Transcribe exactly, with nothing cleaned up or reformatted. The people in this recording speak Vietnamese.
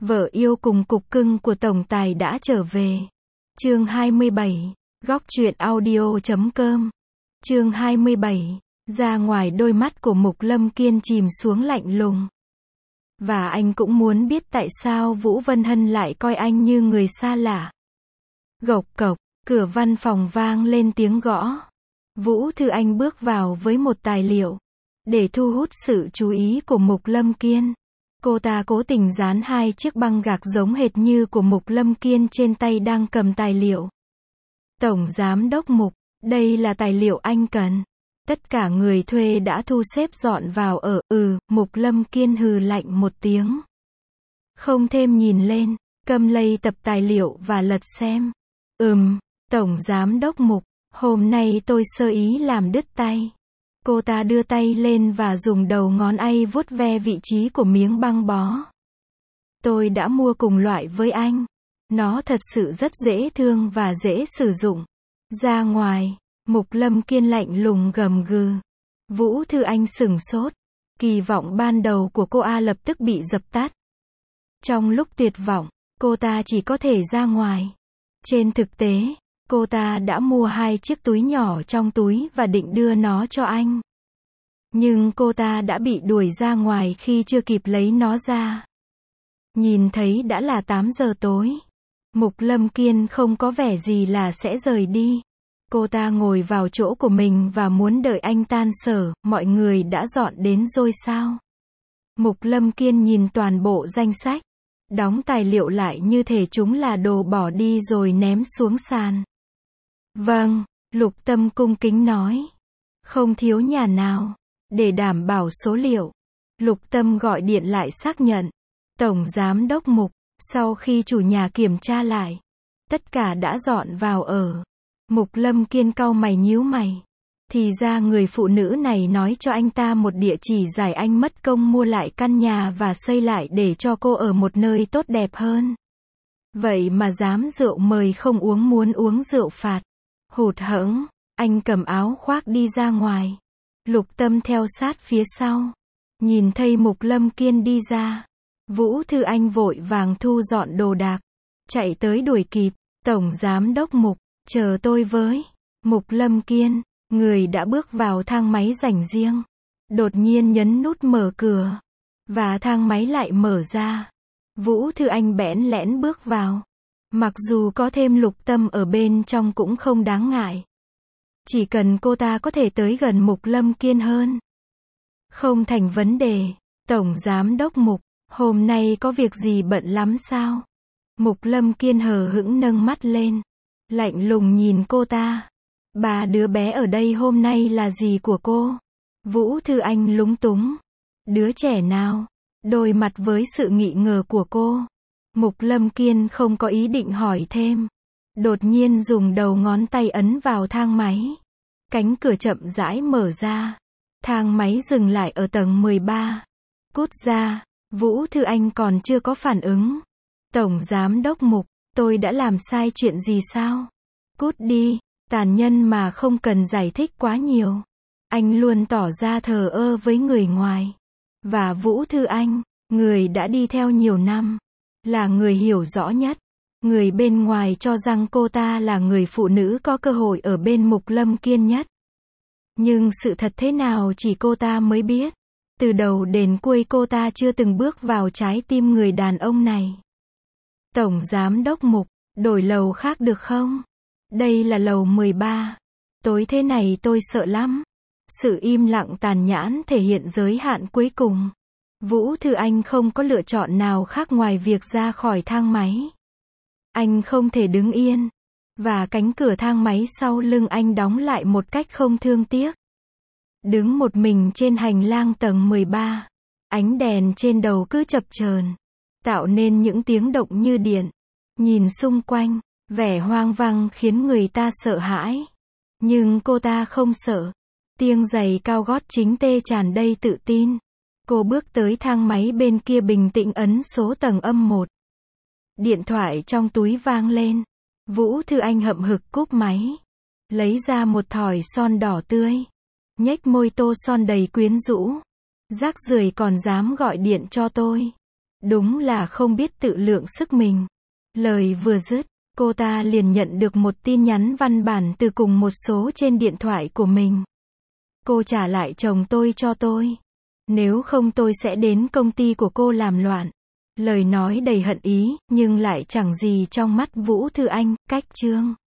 Vợ yêu cùng cục cưng của tổng tài đã trở về. Chương hai mươi bảy, góc truyện audio chấm com. Chương hai mươi bảy, ra ngoài đôi mắt của Mục Lâm Kiên chìm xuống lạnh lùng. Và anh cũng muốn biết tại sao Vũ Vân Hân lại coi anh như người xa lạ. Gộc cộc, cửa văn phòng vang lên tiếng gõ. Vũ Thư Anh bước vào với một tài liệu, để thu hút sự chú ý của Mục Lâm Kiên. Cô ta cố tình dán hai chiếc băng gạc giống hệt như của Mục Lâm Kiên trên tay đang cầm tài liệu. Tổng Giám đốc Mục, đây là tài liệu anh cần. Tất cả người thuê đã thu xếp dọn vào ở, ừ, Mục Lâm Kiên hừ lạnh một tiếng. Không thêm nhìn lên, cầm lấy tập tài liệu và lật xem. Ừm, Tổng Giám đốc Mục, hôm nay tôi sơ ý làm đứt tay. Cô ta đưa tay lên và dùng đầu ngón tay vuốt ve vị trí của miếng băng bó. Tôi đã mua cùng loại với anh. Nó thật sự rất dễ thương và dễ sử dụng. Ra ngoài, Mục Lâm Kiên lạnh lùng gầm gừ. Vũ Thư Anh sửng sốt. Kỳ vọng ban đầu của cô A lập tức bị dập tắt. Trong lúc tuyệt vọng, cô ta chỉ có thể ra ngoài. Trên thực tế, cô ta đã mua hai chiếc túi nhỏ trong túi và định đưa nó cho anh. Nhưng cô ta đã bị đuổi ra ngoài khi chưa kịp lấy nó ra. Nhìn thấy đã là tám giờ tối. Mục Lâm Kiên không có vẻ gì là sẽ rời đi. Cô ta ngồi vào chỗ của mình và muốn đợi anh tan sở. Mọi người đã dọn đến rồi sao? Mục Lâm Kiên nhìn toàn bộ danh sách, đóng tài liệu lại như thể chúng là đồ bỏ đi rồi ném xuống sàn. Vâng, Lục Tâm cung kính nói. Không thiếu nhà nào. Để đảm bảo số liệu, Lục Tâm gọi điện lại xác nhận. Tổng Giám đốc Mục, sau khi chủ nhà kiểm tra lại, tất cả đã dọn vào ở. Mục Lâm Kiên cau mày nhíu mày. Thì ra người phụ nữ này nói cho anh ta một địa chỉ giải anh mất công mua lại căn nhà và xây lại để cho cô ở một nơi tốt đẹp hơn. Vậy mà dám rượu mời không uống muốn uống rượu phạt. Hụt hẫng, anh cầm áo khoác đi ra ngoài. Lục Tâm theo sát phía sau. Nhìn thấy Mục Lâm Kiên đi ra, Vũ Thư Anh vội vàng thu dọn đồ đạc, chạy tới đuổi kịp. Tổng Giám đốc Mục, chờ tôi với. Mục Lâm Kiên, người đã bước vào thang máy dành riêng. Đột nhiên nhấn nút mở cửa, và thang máy lại mở ra. Vũ Thư Anh bẽn lẽn bước vào. Mặc dù có thêm Lục Tâm ở bên trong cũng không đáng ngại. Chỉ cần cô ta có thể tới gần Mục Lâm Kiên hơn. Không thành vấn đề. Tổng Giám đốc Mục, hôm nay có việc gì bận lắm sao? Mục Lâm Kiên hờ hững nâng mắt lên, lạnh lùng nhìn cô ta. Bà đứa bé ở đây hôm nay là gì của cô? Vũ Thư Anh lúng túng. Đứa trẻ nào? Đối mặt với sự nghi ngờ của cô, Mục Lâm Kiên không có ý định hỏi thêm. Đột nhiên dùng đầu ngón tay ấn vào thang máy. Cánh cửa chậm rãi mở ra. Thang máy dừng lại ở tầng mười ba. Cút ra. Vũ Thư Anh còn chưa có phản ứng. Tổng Giám đốc Mục, tôi đã làm sai chuyện gì sao? Cút đi. Tàn nhân mà không cần giải thích quá nhiều. Anh luôn tỏ ra thờ ơ với người ngoài. Và Vũ Thư Anh, người đã đi theo nhiều năm, là người hiểu rõ nhất. Người bên ngoài cho rằng cô ta là người phụ nữ có cơ hội ở bên Mục Lâm Kiên nhất. Nhưng sự thật thế nào chỉ cô ta mới biết. Từ đầu đến cuối cô ta chưa từng bước vào trái tim người đàn ông này. Tổng Giám đốc Mục, đổi lầu khác được không? Đây là lầu mười ba. Tối thế này tôi sợ lắm. Sự im lặng tàn nhẫn thể hiện giới hạn cuối cùng. Vũ Thư Anh không có lựa chọn nào khác ngoài việc ra khỏi thang máy. Anh không thể đứng yên. Và cánh cửa thang máy sau lưng anh đóng lại một cách không thương tiếc. Đứng một mình trên hành lang tầng mười ba. Ánh đèn trên đầu cứ chập chờn, tạo nên những tiếng động như điện. Nhìn xung quanh, vẻ hoang vắng khiến người ta sợ hãi. Nhưng cô ta không sợ. Tiếng giày cao gót chính tê tràn đầy tự tin. Cô bước tới thang máy bên kia bình tĩnh ấn số tầng âm một. Điện thoại trong túi vang lên. Vũ Thư Anh hậm hực cúp máy. Lấy ra một thỏi son đỏ tươi. Nhếch môi tô son đầy quyến rũ. Rác rưởi còn dám gọi điện cho tôi. Đúng là không biết tự lượng sức mình. Lời vừa dứt, cô ta liền nhận được một tin nhắn văn bản từ cùng một số trên điện thoại của mình. Cô trả lại chồng tôi cho tôi. Nếu không tôi sẽ đến công ty của cô làm loạn. Lời nói đầy hận ý, nhưng lại chẳng gì trong mắt Vũ Thư Anh, cách chương.